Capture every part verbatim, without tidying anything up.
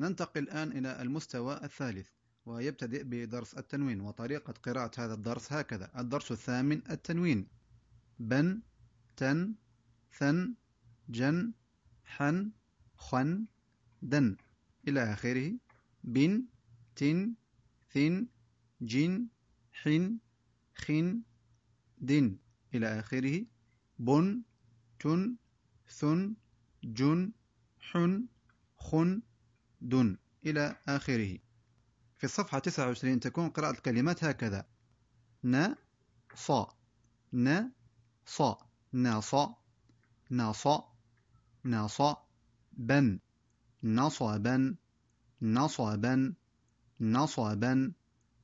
ننتقل الآن إلى المستوى الثالث، ويبتدئ بدرس التنوين. وطريقة قراءة هذا الدرس هكذا: الدرس الثامن التنوين: بن، تن، ثن، جن، حن، خن، دن إلى آخره. بن، تن، ثن، جن، حن، خن، دن إلى آخره. بن، تن، ثن، جن، حن، خن، دن إلى آخره. في الصفحة تسعة وعشرين تكون قراءة الكلمات هكذا: ن، صا، ن، صا، ناصا، ناصا، ناصا، بن، نصبا، نصبا، نصبا.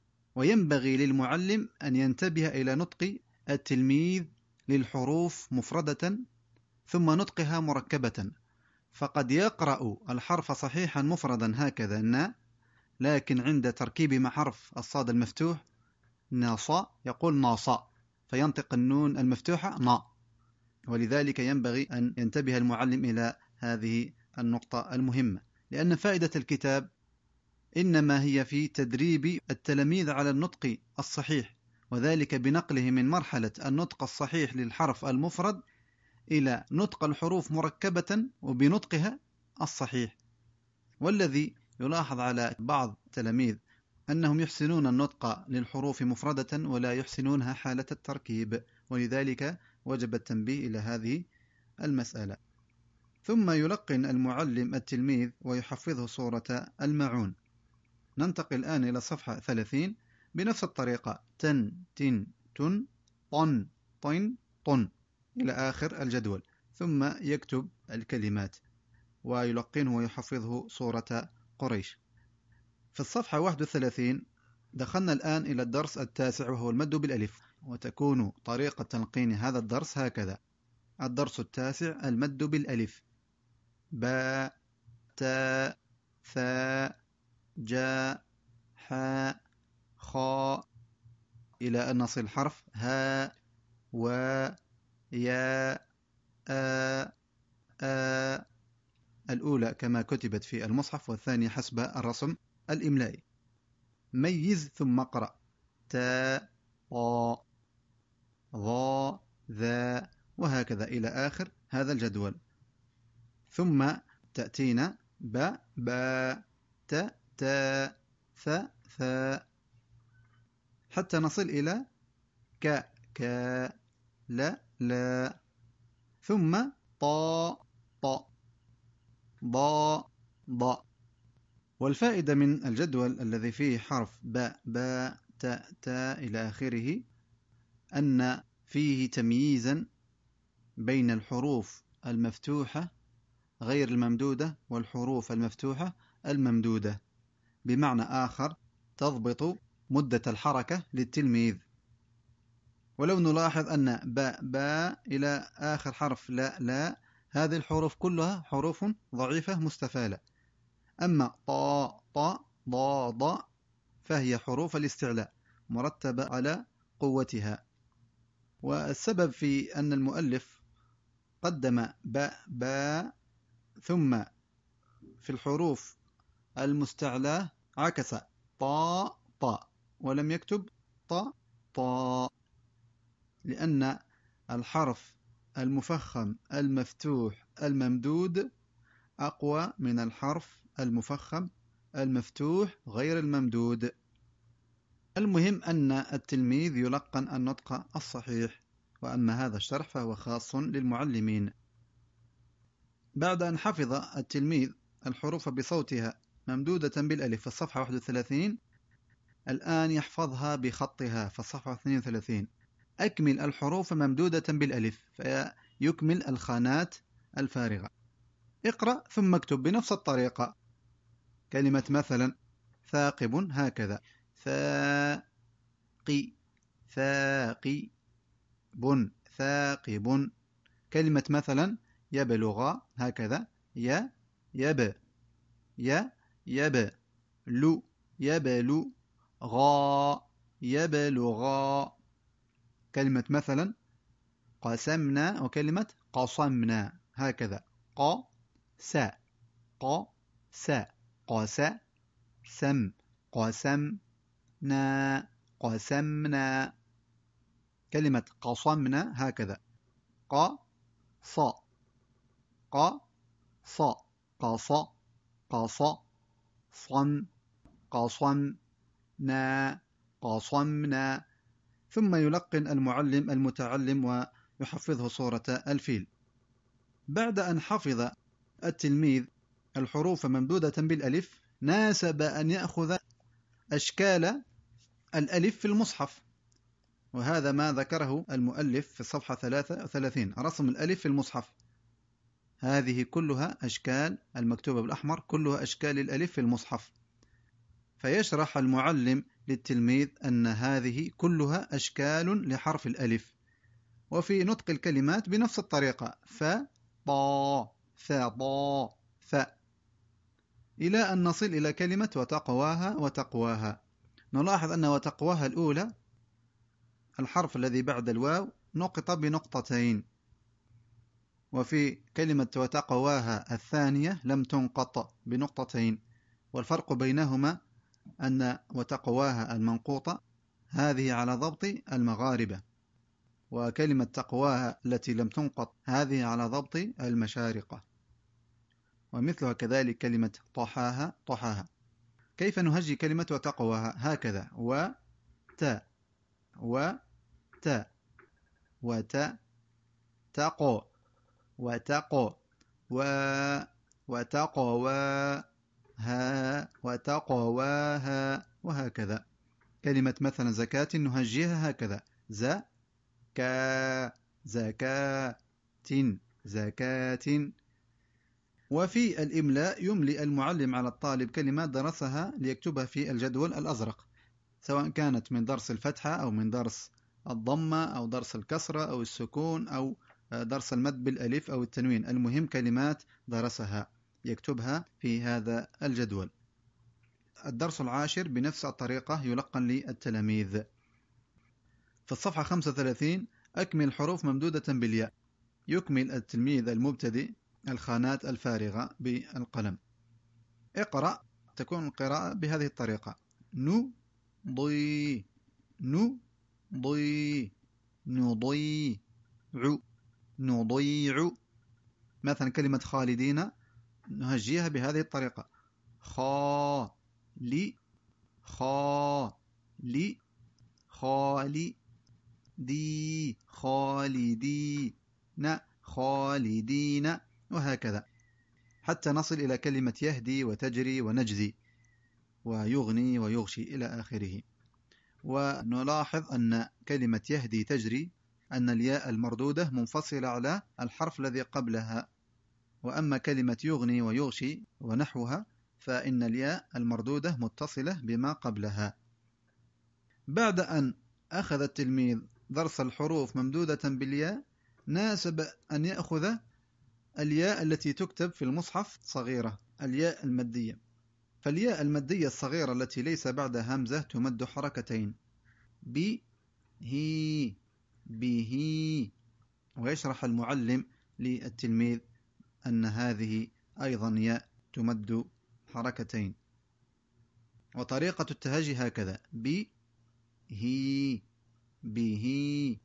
وينبغي للمعلم أن ينتبه إلى نطق التلميذ للحروف مفردة ثم نطقها مركبة، فقد يقرأ الحرف صحيحا مفردا هكذا ن، لكن عند تركيب مع حرف الصاد المفتوح ناصا يقول ناصا، فينطق النون المفتوحة نا. ولذلك ينبغي أن ينتبه المعلم إلى هذه النقطة المهمة، لأن فائدة الكتاب إنما هي في تدريب التلاميذ على النطق الصحيح، وذلك بنقله من مرحلة النطق الصحيح للحرف المفرد إلى نطق الحروف مركبة وبنطقها الصحيح. والذي يلاحظ على بعض التلاميذ أنهم يحسنون النطق للحروف مفردة ولا يحسنونها حالة التركيب، ولذلك وجب التنبيه إلى هذه المسألة. ثم يلقن المعلم التلميذ ويحفظه سورة الماعون. ننتقل الآن إلى صفحة ثلاثين بنفس الطريقة: تن، تن، تن، طن، طن، طن إلى آخر الجدول، ثم يكتب الكلمات ويلقنه ويحفظه سورة قريش. في الصفحة واحد وثلاثين دخلنا الآن إلى الدرس التاسع وهو المد بالألف، وتكون طريقة تلقين هذا الدرس هكذا: الدرس التاسع المد بالألف: با، تا، ثا، جا، حا، خا، إلى أن نصل حرف ها، و، يا، آ، آ. الأولى كما كتبت في المصحف، والثانية حسب الرسم الإملائي. ميز ثم اقرأ: تا، طا، ظا، ذا، وهكذا إلى آخر هذا الجدول. ثم تأتينا با، با، تا، تا، ثا، ثا، حتى نصل إلى ك، كا، لا، لا، ثم طا، طا، ضا، ضا. والفائدة من الجدول الذي فيه حرف باء، باء، تاء، تاء إلى آخره أن فيه تمييزا بين الحروف المفتوحة غير الممدودة والحروف المفتوحة الممدودة، بمعنى آخر تضبط مدة الحركة للتلميذ. ولو نلاحظ أن باء، باء إلى آخر حرف لا، لا، هذه الحروف كلها حروف ضعيفة مستفالة. أما طا، طا، ضا، ضا فهي حروف الاستعلاء مرتبة على قوتها. والسبب في أن المؤلف قدم باء، باء، ثم في الحروف المستعلاة عكس طا، طا، ولم يكتب طا، طا، لأن الحرف المفخم المفتوح الممدود أقوى من الحرف المفخم المفتوح غير الممدود. المهم أن التلميذ يلقن النطق الصحيح، وأما هذا الشرح فهو خاص للمعلمين. بعد أن حفظ التلميذ الحروف بصوتها ممدودة بالألف في الصفحة واحد وثلاثين، الآن يحفظها بخطها في الصفحة اثنين وثلاثين. أكمل الحروف ممدودة بالألف فيكمل الخانات الفارغة. اقرأ ثم اكتب بنفس الطريقة. كلمة مثلا ثاقب هكذا: ثاقي، ثاقي، بن، ثاقب. كلمة مثلا يبلغ هكذا: ي، يب، ي، يب، لو، يبلو، غا، يبلغا. كلمة مثلا قسمنا وكلمة قصمنا هكذا: ق، سا، ق، سا. قاس سم قسمنا قسمنا. كلمة قصمنا هكذا ق ص ق ص قص قص صن قصمنا قصمنا. ثم يلقن المعلم المتعلم ويحفظه صورة الفيل. بعد أن حفظ التلميذ الحروف ممدودة بالألف ناسب أن يأخذ أشكال الألف في المصحف، وهذا ما ذكره المؤلف في الصفحة ثلاثة وثلاثين. رسم الألف في المصحف هذه كلها أشكال المكتوبة بالأحمر، كلها أشكال الألف في المصحف. فيشرح المعلم للتلميذ أن هذه كلها أشكال لحرف الألف، وفي نطق الكلمات بنفس الطريقة ف طا ف طا ف، إلى أن نصل إلى كلمة وتقواها وتقواها. نلاحظ أن وتقواها الأولى الحرف الذي بعد الواو نقط بنقطتين، وفي كلمة وتقواها الثانية لم تنقط بنقطتين، والفرق بينهما أن وتقواها المنقوطة هذه على ضبط المغاربة، وكلمة تقواها التي لم تنقط هذه على ضبط المشارقة. ومثلها كذلك كلمة طحاها طحاها. كيف نهجي كلمة وتقواها؟ هكذا و ت و ت وت تقو وتقو و وتقواها وتقواها، وهكذا. كلمة مثلا زكاة نهجيها هكذا ز كا زكاة زكاة. وفي الإملاء يملي المعلم على الطالب كلمات درسها ليكتبها في الجدول الأزرق، سواء كانت من درس الفتحة أو من درس الضمة أو درس الكسرة أو السكون أو درس المد بالألف أو التنوين. المهم كلمات درسها يكتبها في هذا الجدول. الدرس العاشر بنفس الطريقة يلقن للتلاميذ. في الصفحة خمسة وثلاثين أكمل حروف ممدودة بالياء. يكمل التلميذ المبتدئ الخانات الفارغة بالقلم. اقرأ. تكون القراءة بهذه الطريقة: نو ضي نو ضي نضيع نضيع. مثلا كلمة خالدين نهجيها بهذه الطريقة: خا لي خا لي خالي دي خالدين خالدين، وهكذا حتى نصل إلى كلمة يهدي وتجري ونجزي ويغني ويغشي إلى آخره. ونلاحظ أن كلمة يهدي تجري أن الياء المردودة منفصلة على الحرف الذي قبلها، وأما كلمة يغني ويغشي ونحوها فإن الياء المردودة متصلة بما قبلها. بعد أن أخذ التلميذ درس الحروف ممدودة بالياء ناسب أن يأخذ الياء التي تكتب في المصحف صغيرة، الياء المادية. فالياء المادية الصغيرة التي ليس بعدها همزة تمد حركتين: بي هي به. ويشرح المعلم للتلميذ أن هذه أيضا ياء تمد حركتين. وطريقة التهجي هكذا: بي هي به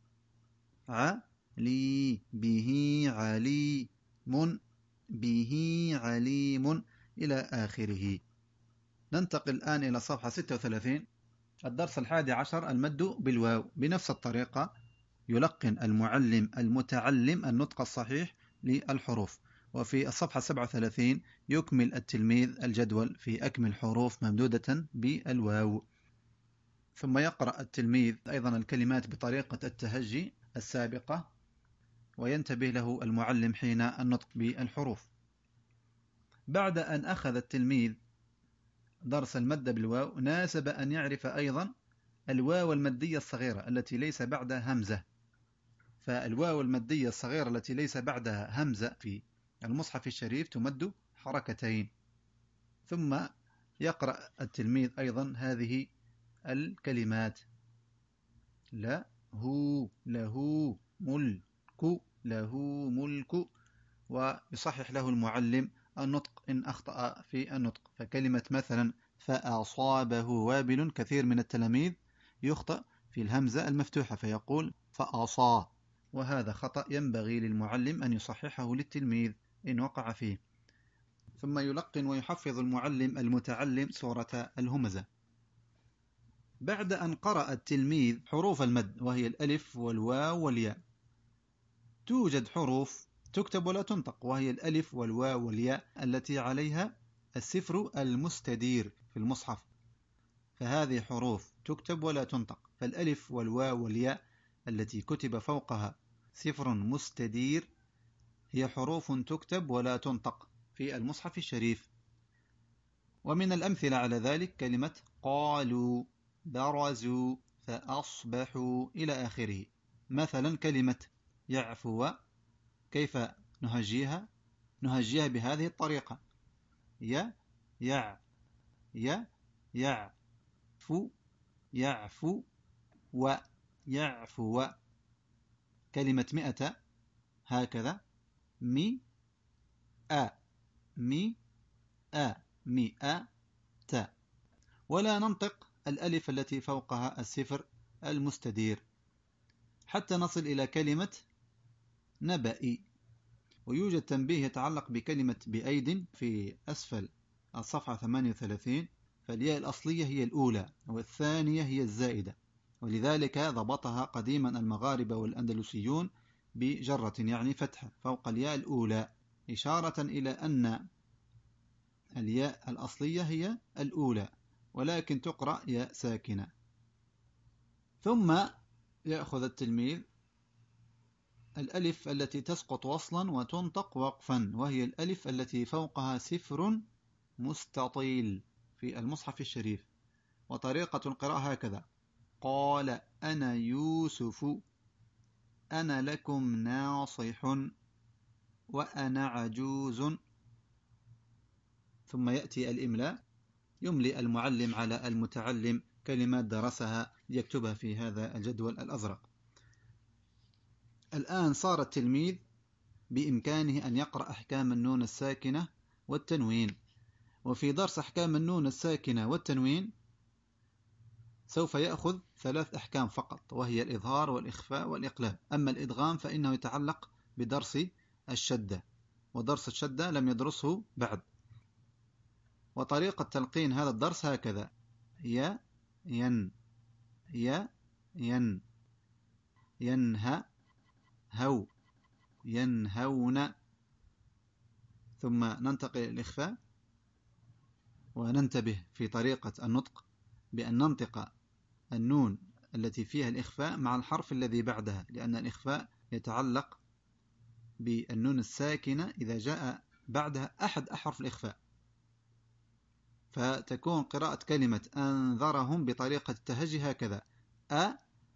علي به علي من به عليم إلى آخره. ننتقل الآن إلى صفحة ستة وثلاثين. الدرس الحادي عشر المد بالواو. بنفس الطريقة يلقن المعلم المتعلم النطق الصحيح للحروف. وفي الصفحة سبعة وثلاثين يكمل التلميذ الجدول في أكمل حروف ممدودة بالواو. ثم يقرأ التلميذ أيضا الكلمات بطريقة التهجي السابقة، وينتبه له المعلم حين النطق بالحروف. بعد أن أخذ التلميذ درس المد بالواو ناسب أن يعرف أيضا الواو المادية الصغيرة التي ليس بعدها همزة. فالواو المادية الصغيرة التي ليس بعدها همزة في المصحف الشريف تمد حركتين. ثم يقرأ التلميذ أيضا هذه الكلمات: له له ملك له ملك. ويصحح له المعلم النطق إن أخطأ في النطق. فكلمة مثلا فأصابه وابل، كثير من التلاميذ يخطأ في الهمزة المفتوحة فيقول فأصا، وهذا خطأ ينبغي للمعلم أن يصححه للتلميذ إن وقع فيه. ثم يلقن ويحفظ المعلم المتعلم سورة الهمزة. بعد أن قرأ التلميذ حروف المد وهي الألف والواو والياء، توجد حروف تكتب ولا تنطق وهي الألف والواو والياء التي عليها السفر المستدير في المصحف، فهذه حروف تكتب ولا تنطق. فالألف والواو والياء التي كتب فوقها سفر مستدير هي حروف تكتب ولا تنطق في المصحف الشريف. ومن الأمثلة على ذلك كلمة قالوا، برزوا، فأصبحوا إلى آخره. مثلا كلمة يعفو، كيف نهجيها؟ نهجيها بهذه الطريقة: ي يع ي يع فو يعفو ويعفو. كلمة مئة هكذا: مي أ مي أ مئة. ولا ننطق الألف التي فوقها السفر المستدير حتى نصل إلى كلمة نبئي. ويوجد تنبيه يتعلق بكلمة بأيد في أسفل الصفحة ثمانية وثلاثين، فالياء الأصلية هي الأولى والثانية هي الزائدة، ولذلك ضبطها قديما المغاربة والأندلسيون بجرة يعني فتحة فوق الياء الأولى، إشارة إلى أن الياء الأصلية هي الأولى ولكن تقرأ ياء ساكنة. ثم يأخذ التلميذ الألف التي تسقط وصلا وتنطق وقفا وهي الألف التي فوقها سفر مستطيل في المصحف الشريف. وطريقة القراءة هكذا: قال أنا يوسف، أنا لكم ناصح، وأنا عجوز. ثم يأتي الإملاء، يملي المعلم على المتعلم كلمات درسها ليكتبها في هذا الجدول الأزرق. الآن صار التلميذ بإمكانه أن يقرأ أحكام النون الساكنة والتنوين. وفي درس أحكام النون الساكنة والتنوين سوف يأخذ ثلاث أحكام فقط وهي الإظهار والإخفاء والإقلاب. أما الإدغام فإنه يتعلق بدرس الشدة، ودرس الشدة لم يدرسه بعد. وطريقة تلقين هذا الدرس هكذا: ي ين ي ين ينهى هو ينهون. ثم ننتقل إلى الإخفاء، وننتبه في طريقة النطق بأن ننطق النون التي فيها الإخفاء مع الحرف الذي بعدها، لأن الإخفاء يتعلق بالنون الساكنة إذا جاء بعدها أحد أحرف الإخفاء. فتكون قراءة كلمة أنذرهم بطريقة التهجي هكذا: أ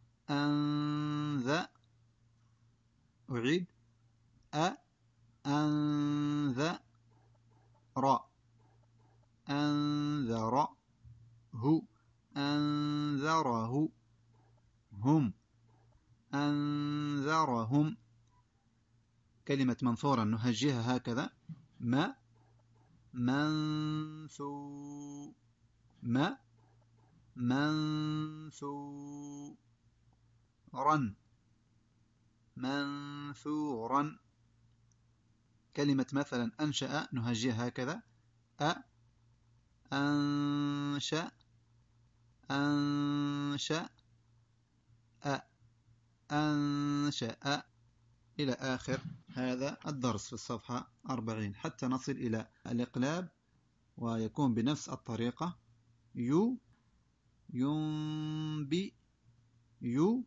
أنذ أعيد أ أنذ را أنذر هو أنذره هم أنذرهم. كلمة منثورا نهجيها هكذا: ما منثو ما منثورا منثورا. كلمة مثلا أنشأ نهجيها هكذا: أ أنشأ أنشأ أ أنشأ إلى آخر هذا الدرس في الصفحة أربعين حتى نصل إلى الإقلاب، ويكون بنفس الطريقة: يو ينبي يو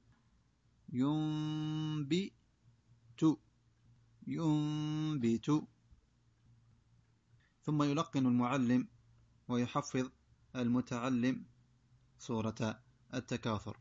ينبت ينبت. ثم يلقن المعلم ويحفظ المتعلم سورة التكاثر.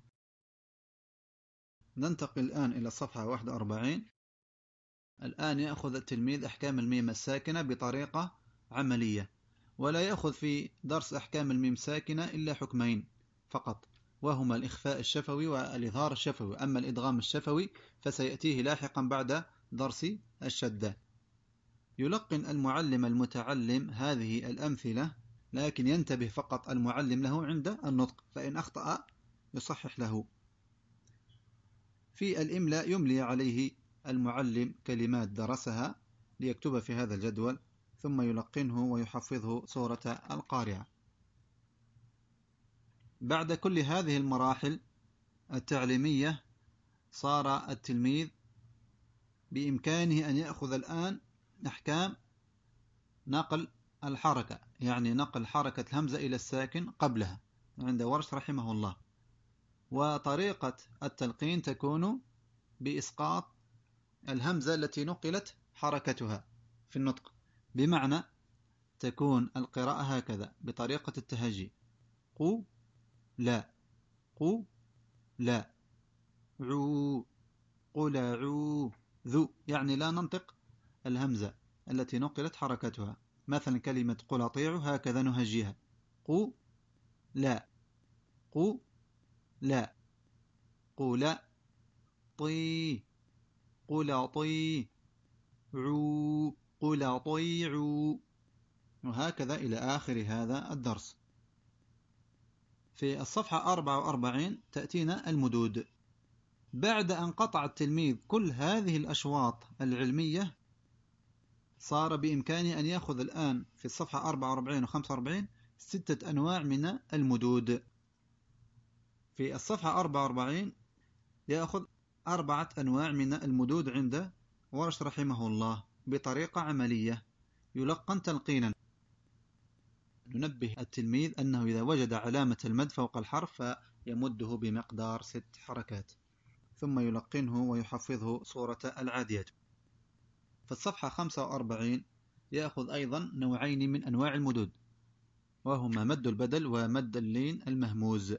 ننتقل الآن إلى الصفحة واحد وأربعين. الآن يأخذ التلميذ أحكام الميم الساكنة بطريقة عملية، ولا يأخذ في درس أحكام الميم الساكنة إلا حكمين فقط، وهما الإخفاء الشفوي والإظهار الشفوي. أما الإدغام الشفوي فسيأتيه لاحقا بعد درس الشدة. يلقن المعلم المتعلم هذه الأمثلة، لكن ينتبه فقط المعلم له عند النطق، فإن أخطأ يصحح له. في الإملاء يملي عليه المعلم كلمات درسها ليكتب في هذا الجدول، ثم يلقنه ويحفظه سورة القارعة. بعد كل هذه المراحل التعليمية صار التلميذ بإمكانه أن يأخذ الآن أحكام نقل الحركة، يعني نقل حركة الهمزة إلى الساكن قبلها عند ورش رحمه الله. وطريقة التلقين تكون بإسقاط الهمزة التي نقلت حركتها في النطق، بمعنى تكون القراءة هكذا بطريقة التهجي: قو لا، قو لا، عو، قلعو ذو، يعني لا ننطق الهمزة التي نقلت حركتها. مثلا كلمة قل أطيعوا هكذا نهجيها: قو لا، قو لا، قل طي، قل طي، عو، قل طيعوا، وهكذا إلى آخر هذا الدرس. في الصفحة أربعة وأربعين تأتينا المدود. بعد أن قطع التلميذ كل هذه الأشواط العلمية، صار بإمكانه أن يأخذ الآن في الصفحة أربعة وأربعين و خمسة وأربعين ستة أنواع من المدود. في الصفحة أربعة وأربعين يأخذ أربعة أنواع من المدود عند ورش رحمه الله بطريقة عملية يلقن تلقينا. ننبه التلميذ أنه إذا وجد علامة المد فوق الحرف فيمده بمقدار ست حركات، ثم يلقنه ويحفظه سورة العاديات. في الصفحة خمسة وأربعين يأخذ أيضا نوعين من أنواع المدود، وهما مد البدل ومد اللين المهموز،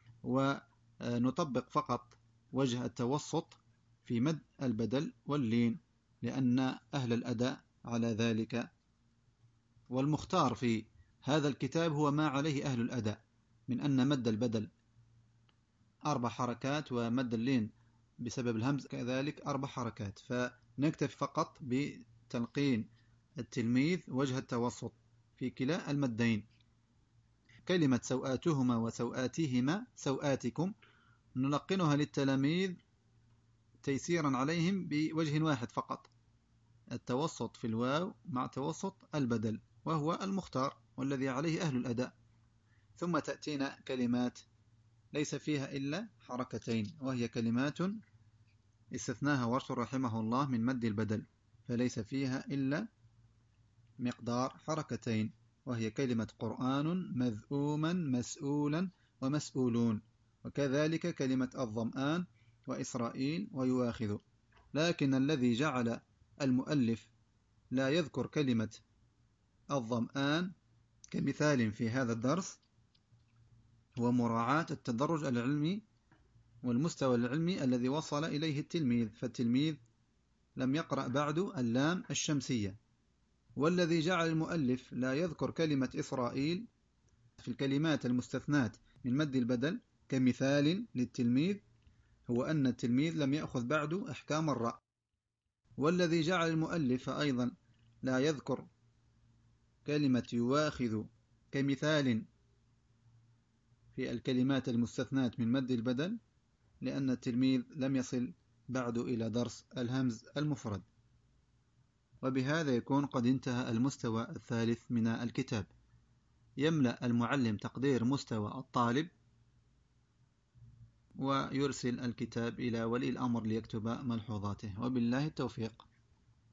ونطبق فقط وجه التوسط في مد البدل واللين لأن أهل الأداء على ذلك، والمختار في هذا الكتاب هو ما عليه أهل الأداء من أن مد البدل أربع حركات ومد اللين بسبب الهمز كذلك أربع حركات، فنكتفي فقط بتلقين التلميذ وجه التوسط في كلا المدين. كلمة سوآتهما وسوآتهما سوآتكم نلقنها للتلاميذ تيسيرا عليهم بوجه واحد فقط: التوسط في الواو مع توسط البدل، وهو المختار والذي عليه أهل الأداء. ثم تأتينا كلمات ليس فيها إلا حركتين، وهي كلمات استثناها ورش رحمه الله من مد البدل، فليس فيها إلا مقدار حركتين، وهي كلمة قرآن، مذءوما، مسؤولا، ومسؤولون، وكذلك كلمة الظمآن وإسرائيل ويواخذ. لكن الذي جعل المؤلف لا يذكر كلمة الظمآن كمثال في هذا الدرس هو مراعاة التدرج العلمي والمستوى العلمي الذي وصل إليه التلميذ، فالتلميذ لم يقرأ بعد اللام الشمسية. والذي جعل المؤلف لا يذكر كلمة إسرائيل في الكلمات المستثنات من مد البدل كمثال للتلميذ هو أن التلميذ لم يأخذ بعد أحكام الراء. والذي جعل المؤلف أيضا لا يذكر كلمة يواخذ كمثال في الكلمات المستثنات من مد البدل لأن التلميذ لم يصل بعد إلى درس الهمز المفرد. وبهذا يكون قد انتهى المستوى الثالث من الكتاب. يملأ المعلم تقدير مستوى الطالب ويرسل الكتاب إلى ولي الأمر ليكتب ملحوظاته، وبالله التوفيق.